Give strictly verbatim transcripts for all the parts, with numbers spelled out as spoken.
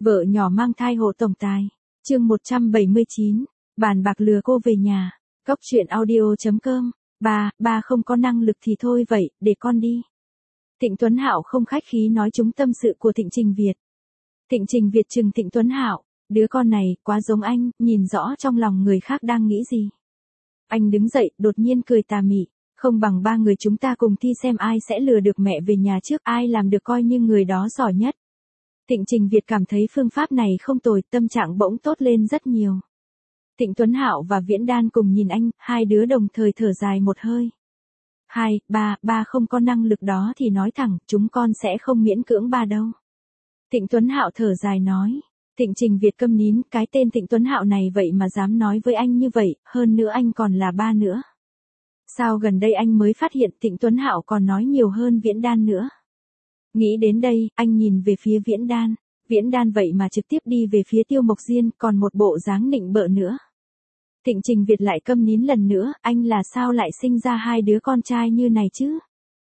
Vợ nhỏ mang thai hộ tổng tài. Chương một trăm bảy mươi chín. Bàn bạc lừa cô về nhà. Cóc truyện audio chấm com. Ba, ba không có năng lực thì thôi vậy, để con đi. Thịnh Tuấn Hạo không khách khí nói trúng tâm sự của Thịnh Trình Việt. Thịnh Trình Việt trừng Thịnh Tuấn Hạo, đứa con này quá giống anh, nhìn rõ trong lòng người khác đang nghĩ gì. Anh đứng dậy, đột nhiên cười tà mị, không bằng ba người chúng ta cùng thi xem ai sẽ lừa được mẹ về nhà trước, ai làm được coi như người đó giỏi nhất. Thịnh Trình Việt cảm thấy phương pháp này không tồi, tâm trạng bỗng tốt lên rất nhiều. Thịnh Tuấn Hạo và Viễn Đan cùng nhìn anh, hai đứa đồng thời thở dài một hơi. Hai, ba, ba không có năng lực đó thì nói thẳng, chúng con sẽ không miễn cưỡng ba đâu. Thịnh Tuấn Hạo thở dài nói. Thịnh Trình Việt câm nín, cái tên Thịnh Tuấn Hạo này vậy mà dám nói với anh như vậy, hơn nữa anh còn là ba nữa. Sao gần đây anh mới phát hiện Thịnh Tuấn Hạo còn nói nhiều hơn Viễn Đan nữa. Nghĩ đến đây, anh nhìn về phía Viễn Đan. Viễn Đan vậy mà trực tiếp đi về phía Tiêu Mộc Diên, còn một bộ dáng nịnh bợ nữa. Thịnh Trình Việt lại câm nín lần nữa, anh là sao lại sinh ra hai đứa con trai như này chứ?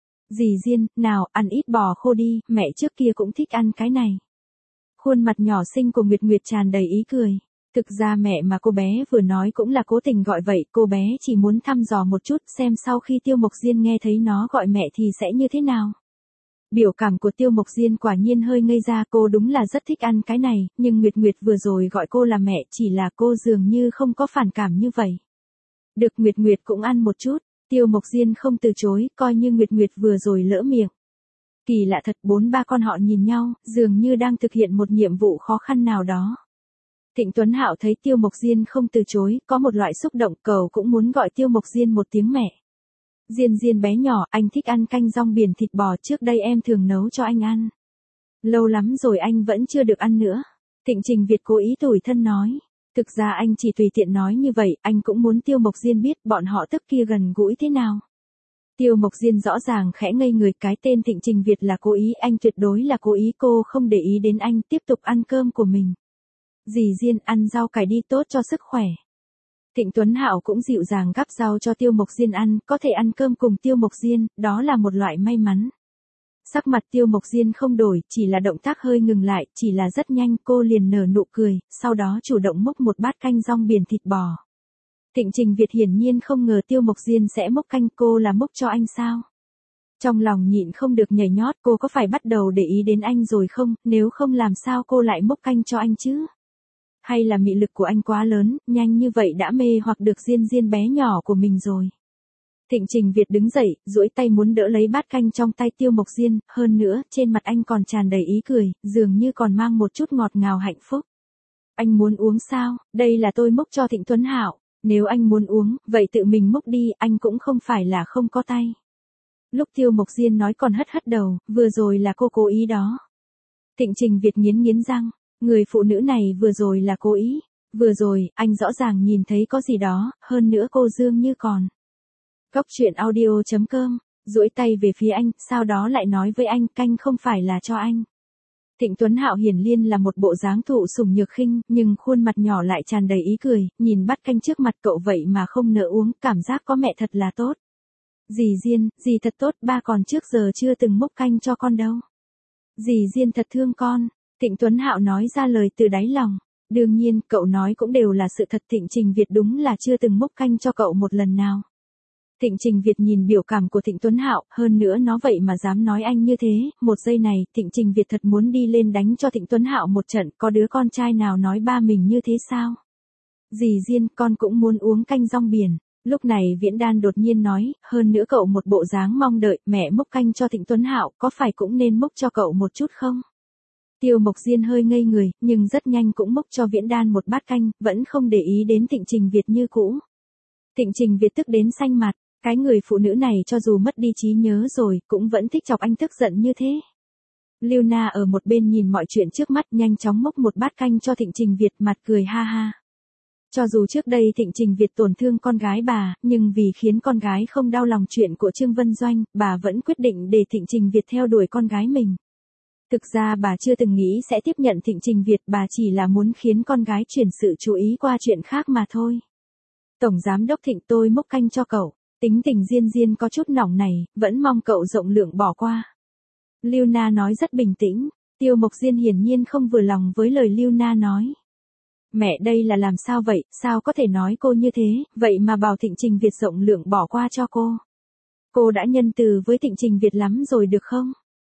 Dì Diên, nào, ăn ít bò khô đi, mẹ trước kia cũng thích ăn cái này. Khuôn mặt nhỏ xinh của Nguyệt Nguyệt tràn đầy ý cười. Thực ra mẹ mà cô bé vừa nói cũng là cố tình gọi vậy, cô bé chỉ muốn thăm dò một chút xem sau khi Tiêu Mộc Diên nghe thấy nó gọi mẹ thì sẽ như thế nào. Biểu cảm của Tiêu Mộc Diên quả nhiên hơi ngây ra, cô đúng là rất thích ăn cái này, nhưng Nguyệt Nguyệt vừa rồi gọi cô là mẹ, chỉ là cô dường như không có phản cảm như vậy. Được, Nguyệt Nguyệt cũng ăn một chút, Tiêu Mộc Diên không từ chối, coi như Nguyệt Nguyệt vừa rồi lỡ miệng. Kỳ lạ thật, bốn ba con họ nhìn nhau, dường như đang thực hiện một nhiệm vụ khó khăn nào đó. Thịnh Tuấn Hạo thấy Tiêu Mộc Diên không từ chối, có một loại xúc động, cậu cũng muốn gọi Tiêu Mộc Diên một tiếng mẹ. Diên Diên bé nhỏ, anh thích ăn canh rong biển thịt bò, trước đây em thường nấu cho anh ăn. Lâu lắm rồi anh vẫn chưa được ăn nữa. Thịnh Trình Việt cố ý tủi thân nói. Thực ra anh chỉ tùy tiện nói như vậy, anh cũng muốn Tiêu Mộc Diên biết bọn họ tức kia gần gũi thế nào. Tiêu Mộc Diên rõ ràng khẽ ngây người, cái tên Thịnh Trình Việt là cố ý, anh tuyệt đối là cố ý, cô không để ý đến anh, tiếp tục ăn cơm của mình. Dì Diên, ăn rau cải đi, tốt cho sức khỏe. Thịnh Tuấn Hạo cũng dịu dàng gắp rau cho Tiêu Mộc Diên ăn, có thể ăn cơm cùng Tiêu Mộc Diên, đó là một loại may mắn. Sắc mặt Tiêu Mộc Diên không đổi, chỉ là động tác hơi ngừng lại, chỉ là rất nhanh cô liền nở nụ cười, sau đó chủ động múc một bát canh rong biển thịt bò. Thịnh Trình Việt hiển nhiên không ngờ Tiêu Mộc Diên sẽ múc canh, cô là múc cho anh sao? Trong lòng nhịn không được nhảy nhót, cô có phải bắt đầu để ý đến anh rồi không, nếu không làm sao cô lại múc canh cho anh chứ? Hay là mị lực của anh quá lớn, nhanh như vậy đã mê hoặc được Diên Diên bé nhỏ của mình rồi. Thịnh Trình Việt đứng dậy, duỗi tay muốn đỡ lấy bát canh trong tay Tiêu Mộc Diên, hơn nữa, trên mặt anh còn tràn đầy ý cười, dường như còn mang một chút ngọt ngào hạnh phúc. Anh muốn uống sao? Đây là tôi múc cho Thịnh Tuấn Hạo, nếu anh muốn uống, vậy tự mình múc đi, anh cũng không phải là không có tay. Lúc Tiêu Mộc Diên nói còn hất hất đầu, vừa rồi là cô cố ý đó. Thịnh Trình Việt nghiến nghiến răng. Người phụ nữ này vừa rồi là cố ý, vừa rồi, anh rõ ràng nhìn thấy có gì đó, hơn nữa cô dương như còn. Cóc truyện audio chấm com, duỗi tay về phía anh, sau đó lại nói với anh, canh không phải là cho anh. Thịnh Tuấn Hạo hiển nhiên là một bộ dáng thụ sủng nhược khinh, nhưng khuôn mặt nhỏ lại tràn đầy ý cười, nhìn bát canh trước mặt cậu vậy mà không nỡ uống, cảm giác có mẹ thật là tốt. Dì Diên, dì thật tốt, ba còn trước giờ chưa từng múc canh cho con đâu. Dì Diên thật thương con. Thịnh Tuấn Hạo nói ra lời từ đáy lòng. Đương nhiên, cậu nói cũng đều là sự thật, Thịnh Trình Việt đúng là chưa từng múc canh cho cậu một lần nào. Thịnh Trình Việt nhìn biểu cảm của Thịnh Tuấn Hạo, hơn nữa nó vậy mà dám nói anh như thế, một giây này, Thịnh Trình Việt thật muốn đi lên đánh cho Thịnh Tuấn Hạo một trận, có đứa con trai nào nói ba mình như thế sao? Dì Diên, con cũng muốn uống canh rong biển. Lúc này Viễn Đan đột nhiên nói, hơn nữa cậu một bộ dáng mong đợi, mẹ múc canh cho Thịnh Tuấn Hạo, có phải cũng nên múc cho cậu một chút không? Tiêu Mộc Diên hơi ngây người, nhưng rất nhanh cũng múc cho Viễn Đan một bát canh, vẫn không để ý đến Thịnh Trình Việt như cũ. Thịnh Trình Việt tức đến xanh mặt, cái người phụ nữ này cho dù mất đi trí nhớ rồi, cũng vẫn thích chọc anh tức giận như thế. Lưu Na ở một bên nhìn mọi chuyện trước mắt, nhanh chóng múc một bát canh cho Thịnh Trình Việt, mặt cười ha ha. Cho dù trước đây Thịnh Trình Việt tổn thương con gái bà, nhưng vì khiến con gái không đau lòng chuyện của Trương Vân Doanh, bà vẫn quyết định để Thịnh Trình Việt theo đuổi con gái mình. Thực ra bà chưa từng nghĩ sẽ tiếp nhận Thịnh Trình Việt, bà chỉ là muốn khiến con gái chuyển sự chú ý qua chuyện khác mà thôi. Tổng giám đốc Thịnh, tôi múc canh cho cậu, tính tình Diên Diên có chút nóng này, vẫn mong cậu rộng lượng bỏ qua. Lưu Na nói rất bình tĩnh, Tiêu Mộc Diên hiển nhiên không vừa lòng với lời Lưu Na nói. Mẹ đây là làm sao vậy, sao có thể nói cô như thế, vậy mà bảo Thịnh Trình Việt rộng lượng bỏ qua cho cô. Cô đã nhân từ với Thịnh Trình Việt lắm rồi được không?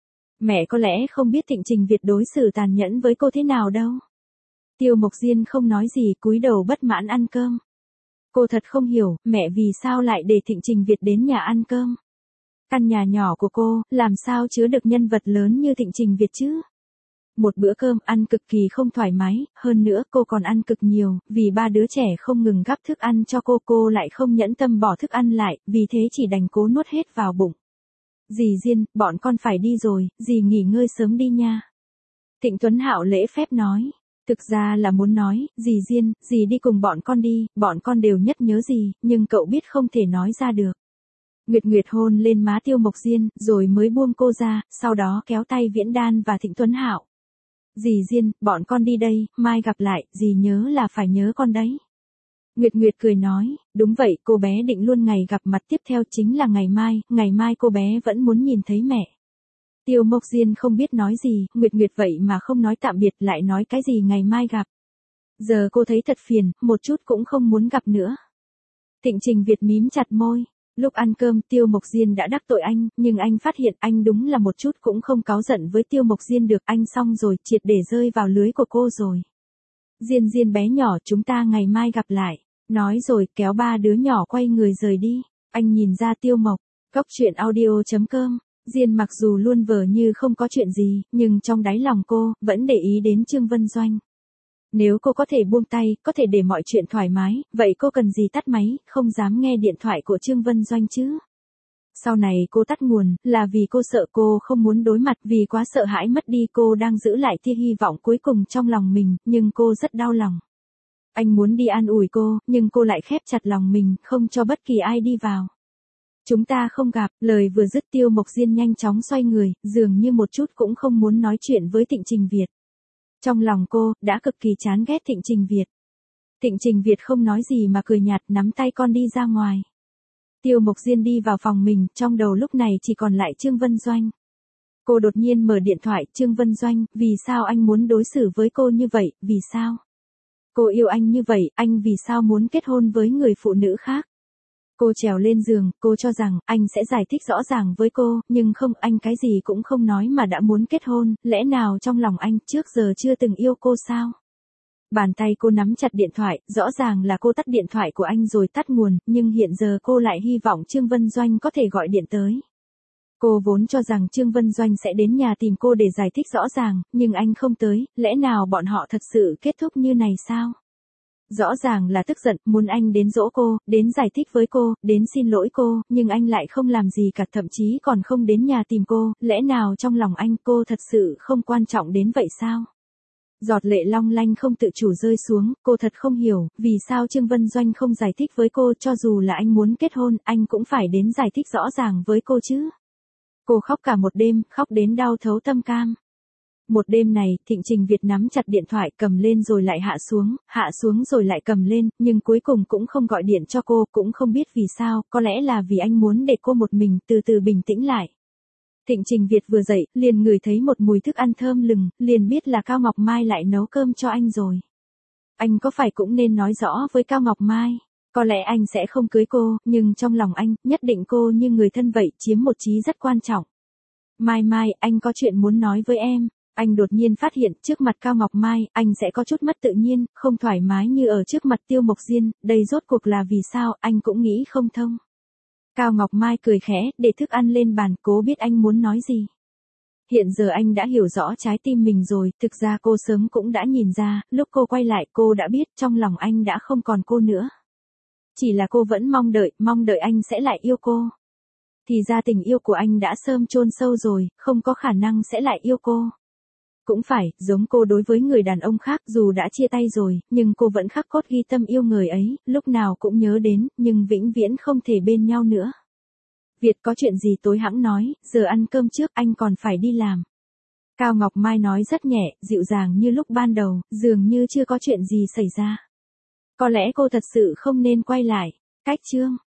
Mẹ có lẽ không biết Thịnh Trình Việt đối xử tàn nhẫn với cô thế nào đâu. Tiêu Mộc Diên không nói gì, cúi đầu bất mãn ăn cơm. Cô thật không hiểu, mẹ vì sao lại để Thịnh Trình Việt đến nhà ăn cơm. Căn nhà nhỏ của cô, làm sao chứa được nhân vật lớn như Thịnh Trình Việt chứ? Một bữa cơm ăn cực kỳ không thoải mái, hơn nữa cô còn ăn cực nhiều, vì ba đứa trẻ không ngừng gắp thức ăn cho cô, cô lại không nhẫn tâm bỏ thức ăn lại, vì thế chỉ đành cố nuốt hết vào bụng. Dì Diên, bọn con phải đi rồi, dì nghỉ ngơi sớm đi nha. Thịnh Tuấn Hạo lễ phép nói. Thực ra là muốn nói, dì Diên, dì đi cùng bọn con đi, bọn con đều nhất nhớ dì, nhưng cậu biết không thể nói ra được. Nguyệt Nguyệt hôn lên má Tiêu Mộc Diên, rồi mới buông cô ra, sau đó kéo tay Viễn Đan và Thịnh Tuấn Hạo. Dì Diên, bọn con đi đây, mai gặp lại, dì nhớ là phải nhớ con đấy. Nguyệt Nguyệt cười nói, đúng vậy, cô bé định luôn ngày gặp mặt tiếp theo chính là ngày mai, ngày mai cô bé vẫn muốn nhìn thấy mẹ. Tiêu Mộc Diên không biết nói gì, Nguyệt Nguyệt vậy mà không nói tạm biệt lại nói cái gì ngày mai gặp. Giờ cô thấy thật phiền, một chút cũng không muốn gặp nữa. Thịnh Trình Việt mím chặt môi. Lúc ăn cơm Tiêu Mộc Diên đã đắc tội anh, nhưng anh phát hiện anh đúng là một chút cũng không cáu giận với Tiêu Mộc Diên được, anh xong rồi, triệt để rơi vào lưới của cô rồi. Diên Diên bé nhỏ, chúng ta ngày mai gặp lại. Nói rồi kéo ba đứa nhỏ quay người rời đi. Anh nhìn ra Tiêu Mộc. Cốc truyện audio chấm com. Diên mặc dù luôn vờ như không có chuyện gì, nhưng trong đáy lòng cô vẫn để ý đến Trương Vân Doanh. Nếu cô có thể buông tay, có thể để mọi chuyện thoải mái, vậy cô cần gì tắt máy, không dám nghe điện thoại của Trương Vân Doanh chứ? Sau này cô tắt nguồn, là vì cô sợ, cô không muốn đối mặt, vì quá sợ hãi mất đi, cô đang giữ lại tia hy vọng cuối cùng trong lòng mình, nhưng cô rất đau lòng. Anh muốn đi an ủi cô, nhưng cô lại khép chặt lòng mình, không cho bất kỳ ai đi vào. Chúng ta không gặp, lời vừa dứt Tiêu Mộc Diên nhanh chóng xoay người, dường như một chút cũng không muốn nói chuyện với Thịnh Trình Việt. Trong lòng cô, đã cực kỳ chán ghét Thịnh Trình Việt. Thịnh Trình Việt không nói gì mà cười nhạt, nắm tay con đi ra ngoài. Tiêu Mộc Diên đi vào phòng mình, trong đầu lúc này chỉ còn lại Trương Vân Doanh. Cô đột nhiên mở điện thoại, Trương Vân Doanh, vì sao anh muốn đối xử với cô như vậy, vì sao? Cô yêu anh như vậy, anh vì sao muốn kết hôn với người phụ nữ khác? Cô trèo lên giường, cô cho rằng anh sẽ giải thích rõ ràng với cô, nhưng không, anh cái gì cũng không nói mà đã muốn kết hôn, lẽ nào trong lòng anh trước giờ chưa từng yêu cô sao? Bàn tay cô nắm chặt điện thoại, rõ ràng là cô tắt điện thoại của anh rồi tắt nguồn, nhưng hiện giờ cô lại hy vọng Trương Vân Doanh có thể gọi điện tới. Cô vốn cho rằng Trương Vân Doanh sẽ đến nhà tìm cô để giải thích rõ ràng, nhưng anh không tới, lẽ nào bọn họ thật sự kết thúc như này sao? Rõ ràng là tức giận, muốn anh đến dỗ cô, đến giải thích với cô, đến xin lỗi cô, nhưng anh lại không làm gì cả, thậm chí còn không đến nhà tìm cô, lẽ nào trong lòng anh cô thật sự không quan trọng đến vậy sao? Giọt lệ long lanh không tự chủ rơi xuống, cô thật không hiểu, vì sao Trương Vân Doanh không giải thích với cô, cho dù là anh muốn kết hôn, anh cũng phải đến giải thích rõ ràng với cô chứ. Cô khóc cả một đêm, khóc đến đau thấu tâm can. Một đêm này, Thịnh Trình Việt nắm chặt điện thoại, cầm lên rồi lại hạ xuống, hạ xuống rồi lại cầm lên, nhưng cuối cùng cũng không gọi điện cho cô, cũng không biết vì sao, có lẽ là vì anh muốn để cô một mình, từ từ bình tĩnh lại. Thịnh Trình Việt vừa dậy, liền ngửi thấy một mùi thức ăn thơm lừng, liền biết là Cao Ngọc Mai lại nấu cơm cho anh rồi. Anh có phải cũng nên nói rõ với Cao Ngọc Mai, có lẽ anh sẽ không cưới cô, nhưng trong lòng anh, nhất định cô như người thân vậy, chiếm một trí rất quan trọng. Mai Mai, anh có chuyện muốn nói với em. Anh đột nhiên phát hiện, trước mặt Cao Ngọc Mai, anh sẽ có chút mất tự nhiên, không thoải mái như ở trước mặt Tiêu Mộc Diên, đây rốt cuộc là vì sao, anh cũng nghĩ không thông. Cao Ngọc Mai cười khẽ, để thức ăn lên bàn, cố biết anh muốn nói gì. Hiện giờ anh đã hiểu rõ trái tim mình rồi, thực ra cô sớm cũng đã nhìn ra, lúc cô quay lại cô đã biết trong lòng anh đã không còn cô nữa. Chỉ là cô vẫn mong đợi, mong đợi anh sẽ lại yêu cô. Thì ra tình yêu của anh đã sớm chôn sâu rồi, không có khả năng sẽ lại yêu cô. Cũng phải, giống cô đối với người đàn ông khác, dù đã chia tay rồi, nhưng cô vẫn khắc cốt ghi tâm yêu người ấy, lúc nào cũng nhớ đến, nhưng vĩnh viễn không thể bên nhau nữa. Việt có chuyện gì tối hẵng nói, giờ ăn cơm trước, anh còn phải đi làm. Cao Ngọc Mai nói rất nhẹ, dịu dàng như lúc ban đầu, dường như chưa có chuyện gì xảy ra. Có lẽ cô thật sự không nên quay lại. Cách chương